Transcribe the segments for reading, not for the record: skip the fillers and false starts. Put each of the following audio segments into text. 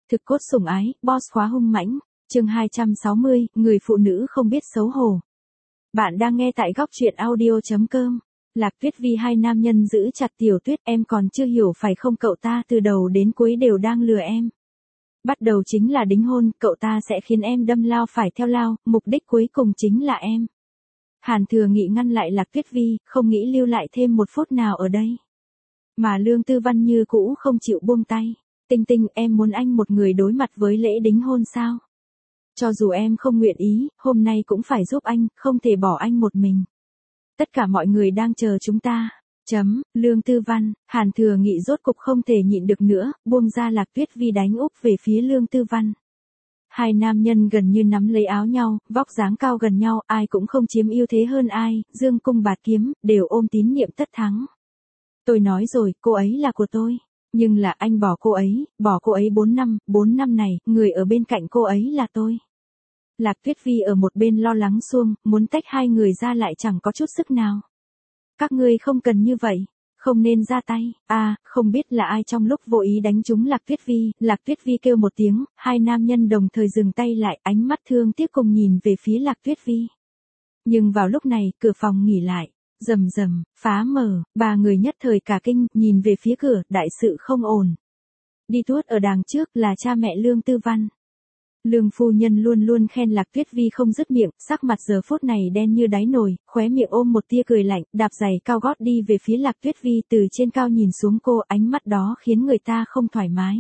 Thực cốt sủng ái, boss khóa hung mãnh. Chương 260, người phụ nữ không biết xấu hổ. Bạn đang nghe tại góc truyện audio.com. Lạc Tuyết Vi hai nam nhân giữ chặt Tiểu Tuyết, em còn chưa hiểu phải không, cậu ta từ đầu đến cuối đều đang lừa em. Bắt đầu chính là đính hôn, cậu ta sẽ khiến em đâm lao phải theo lao, mục đích cuối cùng chính là em. Hàn Thừa Nghị ngăn lại Lạc Tuyết Vi, không nghĩ lưu lại thêm một phút nào ở đây. Mà Lương Tư Văn như cũ không chịu buông tay. Tinh Tinh, em muốn anh một người đối mặt với lễ đính hôn sao? Cho dù em không nguyện ý, hôm nay cũng phải giúp anh, không thể bỏ anh một mình. Tất cả mọi người đang chờ chúng ta. Lương Tư Văn, Hàn Thừa Nghị rốt cục không thể nhịn được nữa, buông ra Lạc Tuyết Vi đánh úp về phía Lương Tư Văn. Hai nam nhân gần như nắm lấy áo nhau, vóc dáng cao gần nhau, ai cũng không chiếm ưu thế hơn ai, dương cung bạt kiếm, đều ôm tín niệm tất thắng. Tôi nói rồi, cô ấy là của tôi. Nhưng là anh bỏ cô ấy 4 năm này, người ở bên cạnh cô ấy là tôi. Lạc Tuyết Vi ở một bên lo lắng xuông, muốn tách hai người ra lại chẳng có chút sức nào. Các ngươi không cần như vậy, không nên ra tay. Không biết là ai trong lúc vô ý đánh trúng Lạc Tuyết Vi kêu một tiếng, hai nam nhân đồng thời dừng tay lại, ánh mắt thương tiếc cùng nhìn về phía Lạc Tuyết Vi. Nhưng vào lúc này, cửa phòng nghỉ lại. Rầm rầm, phá mở, ba người nhất thời cả kinh, nhìn về phía cửa, đại sự không ổn. Đi tuốt ở đằng trước là cha mẹ Lương Tư Văn. Lương phu nhân luôn luôn khen Lạc Tuyết Vi không dứt miệng, sắc mặt giờ phút này đen như đáy nồi, khóe miệng ôm một tia cười lạnh, đạp giày cao gót đi về phía Lạc Tuyết Vi, từ trên cao nhìn xuống cô, ánh mắt đó khiến người ta không thoải mái.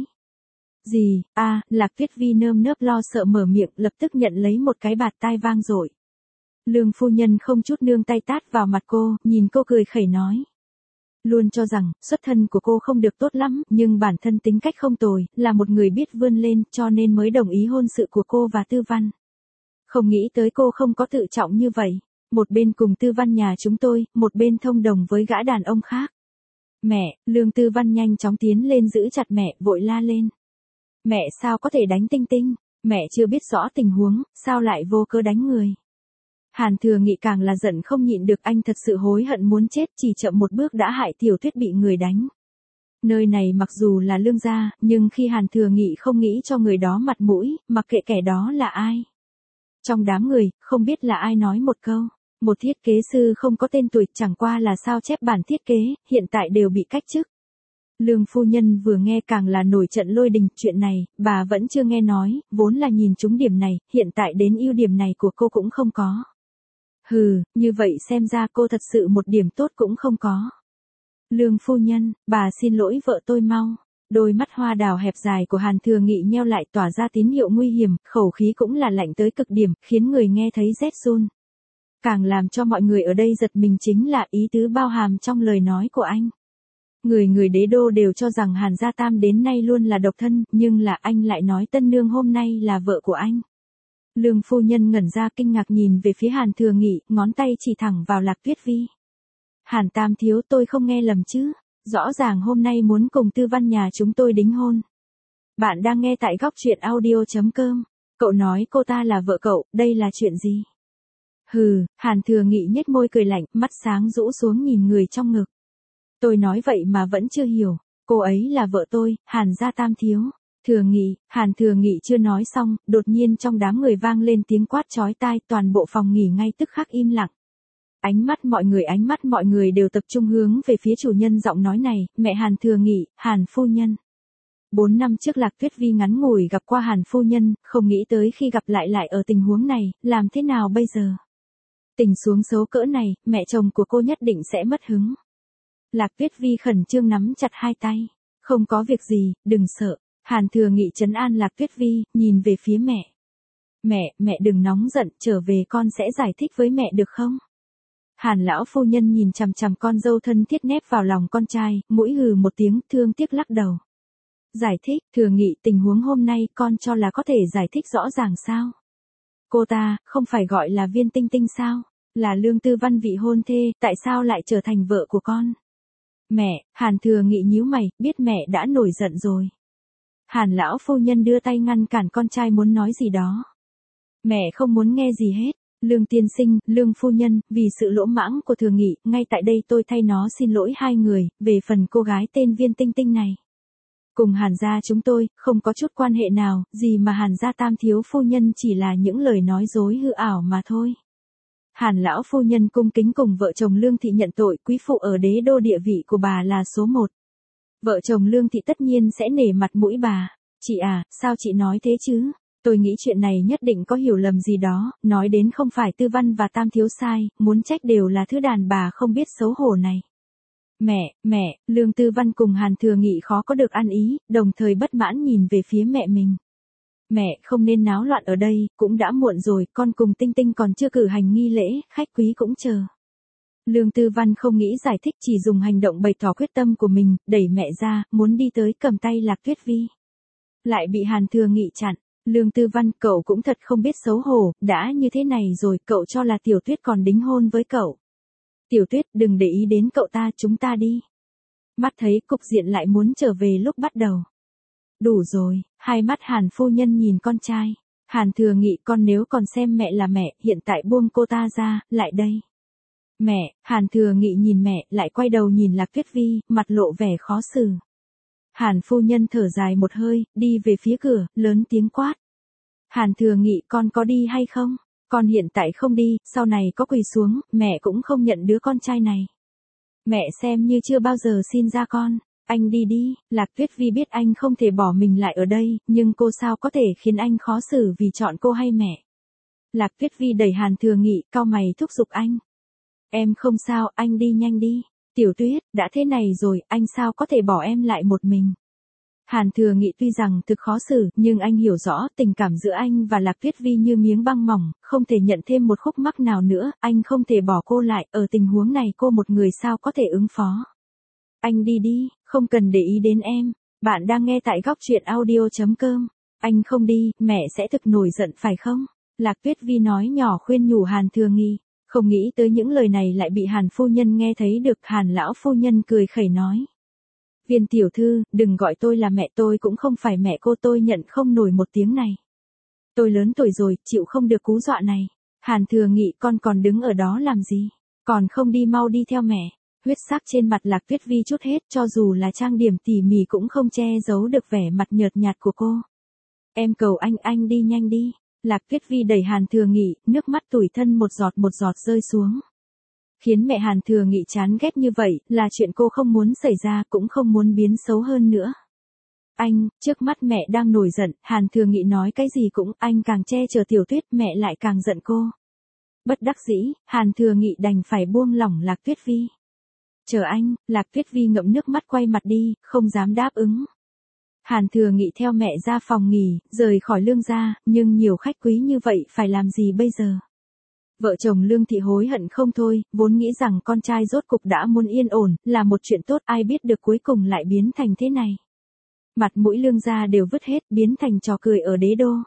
Gì? Lạc Tuyết Vi nơm nớp lo sợ mở miệng, lập tức nhận lấy một cái bạt tai vang dội. Lương phu nhân không chút nương tay tát vào mặt cô, nhìn cô cười khẩy nói. Luôn cho rằng, xuất thân của cô không được tốt lắm, nhưng bản thân tính cách không tồi, là một người biết vươn lên, cho nên mới đồng ý hôn sự của cô và Tư Văn. Không nghĩ tới cô không có tự trọng như vậy. Một bên cùng Tư Văn nhà chúng tôi, một bên thông đồng với gã đàn ông khác. Mẹ, Lương Tư Văn nhanh chóng tiến lên giữ chặt mẹ, vội la lên. Mẹ sao có thể đánh Tinh Tinh, mẹ chưa biết rõ tình huống, sao lại vô cớ đánh người. Hàn Thừa Nghị càng là giận không nhịn được, anh thật sự hối hận muốn chết, chỉ chậm một bước đã hại Tiểu Tuyết bị người đánh. Nơi này mặc dù là Lương gia, nhưng khi Hàn Thừa Nghị không nghĩ cho người đó mặt mũi, mặc kệ kẻ đó là ai. Trong đám người, không biết là ai nói một câu, một thiết kế sư không có tên tuổi, chẳng qua là sao chép bản thiết kế, hiện tại đều bị cách chức. Lương phu nhân vừa nghe càng là nổi trận lôi đình, chuyện này, bà vẫn chưa nghe nói, vốn là nhìn trúng điểm này, hiện tại đến ưu điểm này của cô cũng không có. Hừ, như vậy xem ra cô thật sự một điểm tốt cũng không có. Lương phu nhân, bà xin lỗi vợ tôi mau. Đôi mắt hoa đào hẹp dài của Hàn Thừa Nghị nheo lại, tỏa ra tín hiệu nguy hiểm, khẩu khí cũng là lạnh tới cực điểm, khiến người nghe thấy rét run. Càng làm cho mọi người ở đây giật mình chính là ý tứ bao hàm trong lời nói của anh. Người đế đô đều cho rằng Hàn Gia Tam đến nay luôn là độc thân, nhưng là anh lại nói tân nương hôm nay là vợ của anh. Lương phu nhân ngẩn ra kinh ngạc nhìn về phía Hàn Thừa Nghị, ngón tay chỉ thẳng vào Lạc Tuyết Vi. Hàn Tam thiếu, tôi không nghe lầm chứ, rõ ràng hôm nay muốn cùng Tư Văn nhà chúng tôi đính hôn. Bạn đang nghe tại góc truyện audio.com, cậu nói cô ta là vợ cậu, đây là chuyện gì? Hừ, Hàn Thừa Nghị nhếch môi cười lạnh, mắt sáng rũ xuống nhìn người trong ngực. Tôi nói vậy mà vẫn chưa hiểu, cô ấy là vợ tôi, Hàn Gia Tam thiếu. Hàn Thừa Nghị chưa nói xong, đột nhiên trong đám người vang lên tiếng quát chói tai, toàn bộ phòng nghỉ ngay tức khắc im lặng. Ánh mắt mọi người đều tập trung hướng về phía chủ nhân giọng nói này, mẹ Hàn Thừa Nghị, Hàn phu nhân. 4 năm trước Lạc Tuyết Vi ngắn ngủi gặp qua Hàn phu nhân, không nghĩ tới khi gặp lại ở tình huống này, làm thế nào bây giờ? Tình xuống xấu cỡ này, mẹ chồng của cô nhất định sẽ mất hứng. Lạc Tuyết Vi khẩn trương nắm chặt hai tay. Không có việc gì, đừng sợ. Hàn Thừa Nghị trấn an Lạc Tuyết Vi, nhìn về phía mẹ. Mẹ đừng nóng giận, trở về con sẽ giải thích với mẹ được không? Hàn lão phu nhân nhìn chằm chằm con dâu thân thiết nép vào lòng con trai, mũi hừ một tiếng, thương tiếc lắc đầu. Giải thích, Thừa Nghị, tình huống hôm nay con cho là có thể giải thích rõ ràng sao? Cô ta, không phải gọi là Viên Tinh Tinh sao? Là Lương Tư Văn vị hôn thê, tại sao lại trở thành vợ của con? Mẹ, Hàn Thừa Nghị nhíu mày, biết mẹ đã nổi giận rồi. Hàn lão phu nhân đưa tay ngăn cản con trai muốn nói gì đó. Mẹ không muốn nghe gì hết. Lương tiên sinh, Lương phu nhân, vì sự lỗ mãng của Thừa Nghị, ngay tại đây tôi thay nó xin lỗi hai người, về phần cô gái tên Viên Tinh Tinh này. Cùng Hàn gia chúng tôi, không có chút quan hệ nào, gì mà Hàn gia tam thiếu phu nhân chỉ là những lời nói dối hư ảo mà thôi. Hàn lão phu nhân cung kính cùng vợ chồng Lương Thị nhận tội, quý phụ ở đế đô địa vị của bà là số 1. Vợ chồng Lương Thị tất nhiên sẽ nể mặt mũi bà. Chị à, sao chị nói thế chứ? Tôi nghĩ chuyện này nhất định có hiểu lầm gì đó, nói đến không phải Tư Văn và Tam thiếu sai, muốn trách đều là thứ đàn bà không biết xấu hổ này. Mẹ, Lương Tư Văn cùng Hàn Thừa Nghị khó có được ăn ý, đồng thời bất mãn nhìn về phía mẹ mình. Mẹ, không nên náo loạn ở đây, cũng đã muộn rồi, con cùng Tinh Tinh còn chưa cử hành nghi lễ, khách quý cũng chờ. Lương Tư Văn không nghĩ giải thích, chỉ dùng hành động bày tỏ quyết tâm của mình, đẩy mẹ ra, muốn đi tới cầm tay Lạc Tuyết Vi. Lại bị Hàn Thừa Nghị chặn. Lương Tư Văn, cậu cũng thật không biết xấu hổ, đã như thế này rồi, cậu cho là Tiểu Tuyết còn đính hôn với cậu. Tiểu Tuyết, đừng để ý đến cậu ta, chúng ta đi. Mắt thấy cục diện lại muốn trở về lúc bắt đầu. Đủ rồi, hai mắt Hàn phu nhân nhìn con trai. Hàn Thừa Nghị, con nếu còn xem mẹ là mẹ, hiện tại buông cô ta ra, lại đây. Mẹ, Hàn Thừa Nghị nhìn mẹ, lại quay đầu nhìn Lạc Tuyết Vi, mặt lộ vẻ khó xử. Hàn phu nhân thở dài một hơi, đi về phía cửa, lớn tiếng quát. Hàn Thừa Nghị, con có đi hay không? Con hiện tại không đi, sau này có quỳ xuống, mẹ cũng không nhận đứa con trai này. Mẹ xem như chưa bao giờ xin ra con. Anh đi đi. Lạc Tuyết Vi biết anh không thể bỏ mình lại ở đây, nhưng cô sao có thể khiến anh khó xử vì chọn cô hay mẹ. Lạc Tuyết Vi đẩy Hàn Thừa Nghị, cau mày thúc giục anh. Em không sao, anh đi nhanh đi. Tiểu Tuyết, đã thế này rồi, anh sao có thể bỏ em lại một mình. Hàn Thừa Nghị tuy rằng thực khó xử, nhưng anh hiểu rõ tình cảm giữa anh và Lạc Tuyết Vi như miếng băng mỏng, không thể nhận thêm một khúc mắc nào nữa, anh không thể bỏ cô lại, ở tình huống này cô một người sao có thể ứng phó. Anh đi đi, không cần để ý đến em. Bạn đang nghe tại góc truyện audio.com. Anh không đi, mẹ sẽ thực nổi giận phải không? Lạc Tuyết Vi nói nhỏ khuyên nhủ Hàn Thừa Nghị. Không nghĩ tới những lời này lại bị Hàn phu nhân nghe thấy được. Hàn lão phu nhân cười khẩy nói. Viên tiểu thư, đừng gọi tôi là mẹ, tôi cũng không phải mẹ cô, tôi nhận không nổi một tiếng này. Tôi lớn tuổi rồi, chịu không được cú dọa này. Hàn Thừa Nghị, con còn đứng ở đó làm gì? Còn không đi mau đi theo mẹ. Huyết sắc trên mặt Lạc Tuyết Vi chút hết, cho dù là trang điểm tỉ mỉ cũng không che giấu được vẻ mặt nhợt nhạt của cô. Em cầu anh đi nhanh đi. Lạc Tuyết Vi đẩy Hàn Thừa Nghị, nước mắt tủi thân một giọt rơi xuống. Khiến mẹ Hàn Thừa Nghị chán ghét như vậy, là chuyện cô không muốn xảy ra, cũng không muốn biến xấu hơn nữa. Anh, trước mắt mẹ đang nổi giận, Hàn Thừa Nghị nói cái gì cũng, anh càng che chở Tiểu Tuyết, mẹ lại càng giận cô. Bất đắc dĩ, Hàn Thừa Nghị đành phải buông lỏng Lạc Tuyết Vi. Chờ anh. Lạc Tuyết Vi ngậm nước mắt quay mặt đi, không dám đáp ứng. Hàn Thừa Nghị theo mẹ ra phòng nghỉ, rời khỏi Lương gia, nhưng nhiều khách quý như vậy phải làm gì bây giờ? Vợ chồng Lương Thị hối hận không thôi, vốn nghĩ rằng con trai rốt cục đã muốn yên ổn, là một chuyện tốt, ai biết được cuối cùng lại biến thành thế này. Mặt mũi Lương gia đều vứt hết, biến thành trò cười ở đế đô.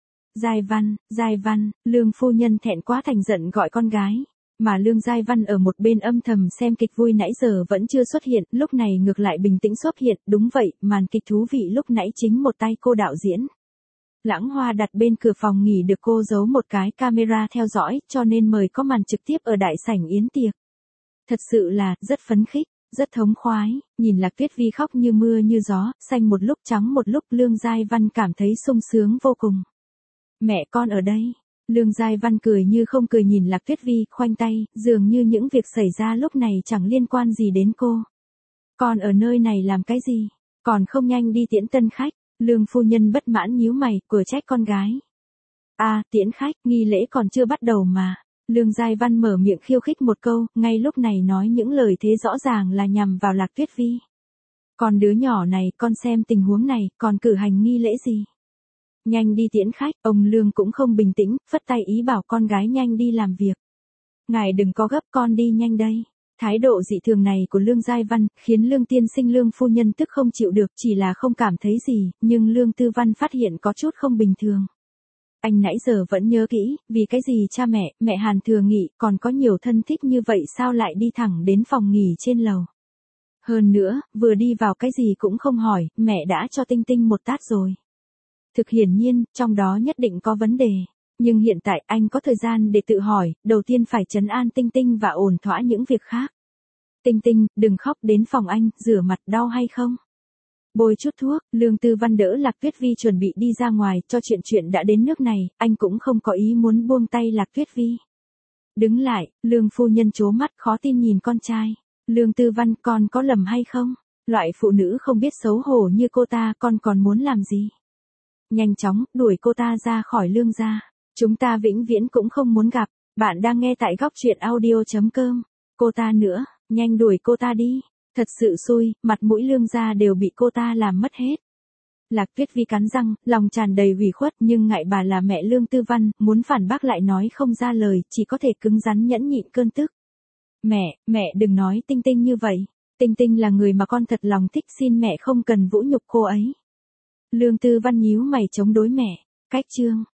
Giai Văn, Lương phu nhân thẹn quá thành giận gọi con gái. Mà Lương Giai Văn ở một bên âm thầm xem kịch vui nãy giờ vẫn chưa xuất hiện, lúc này ngược lại bình tĩnh xuất hiện, đúng vậy, màn kịch thú vị lúc nãy chính một tay cô đạo diễn. Lãng Hoa đặt bên cửa phòng nghỉ được cô giấu một cái camera theo dõi, cho nên mời có màn trực tiếp ở đại sảnh yến tiệc. Thật sự là, rất phấn khích, rất thống khoái, nhìn Lạc Tuyết Vi khóc như mưa như gió, xanh một lúc trắng một lúc, Lương Giai Văn cảm thấy sung sướng vô cùng. Mẹ con ở đây. Lương Giai Văn cười như không cười nhìn Lạc Tuyết Vi, khoanh tay, dường như những việc xảy ra lúc này chẳng liên quan gì đến cô. Con ở nơi này làm cái gì? Còn không nhanh đi tiễn tân khách. Lương phu nhân bất mãn nhíu mày, cửa trách con gái. Tiễn khách, nghi lễ còn chưa bắt đầu mà. Lương Giai Văn mở miệng khiêu khích một câu, ngay lúc này nói những lời thế rõ ràng là nhằm vào Lạc Tuyết Vi. Còn đứa nhỏ này, con xem tình huống này, còn cử hành nghi lễ gì? Nhanh đi tiễn khách, ông Lương cũng không bình tĩnh, phất tay ý bảo con gái nhanh đi làm việc. Ngài đừng có gấp, con đi nhanh đây. Thái độ dị thường này của Lương Giai Văn, khiến Lương tiên sinh Lương phu nhân tức không chịu được, chỉ là không cảm thấy gì, nhưng Lương Tư Văn phát hiện có chút không bình thường. Anh nãy giờ vẫn nhớ kỹ, vì cái gì cha mẹ Hàn Thừa Nghị, còn có nhiều thân thích như vậy sao lại đi thẳng đến phòng nghỉ trên lầu. Hơn nữa, vừa đi vào cái gì cũng không hỏi, mẹ đã cho Tinh Tinh một tát rồi. Thực hiển nhiên, trong đó nhất định có vấn đề. Nhưng hiện tại anh có thời gian để tự hỏi, đầu tiên phải trấn an Tinh Tinh và ổn thỏa những việc khác. Tinh Tinh, đừng khóc, đến phòng anh, rửa mặt, đau hay không? Bôi chút thuốc, Lương Tư Văn đỡ Lạc Tuyết Vi chuẩn bị đi ra ngoài, cho chuyện đã đến nước này, anh cũng không có ý muốn buông tay Lạc Tuyết Vi. Đứng lại, Lương phu nhân trố mắt khó tin nhìn con trai. Lương Tư Văn, con có lầm hay không? Loại phụ nữ không biết xấu hổ như cô ta con còn muốn làm gì? Nhanh chóng, đuổi cô ta ra khỏi Lương gia. Chúng ta vĩnh viễn cũng không muốn gặp. Bạn đang nghe tại góc truyện audio.com. Cô ta nữa, nhanh đuổi cô ta đi. Thật sự xui, mặt mũi Lương gia đều bị cô ta làm mất hết. Lạc Tuyết Vi cắn răng, lòng tràn đầy ủy khuất nhưng ngại bà là mẹ Lương Tư Văn, muốn phản bác lại nói không ra lời, chỉ có thể cứng rắn nhẫn nhịn cơn tức. Mẹ đừng nói Tinh Tinh như vậy. Tinh Tinh là người mà con thật lòng thích, xin mẹ không cần vũ nhục cô ấy. Lương Tư Văn nhíu mày chống đối mẹ. Cách chương.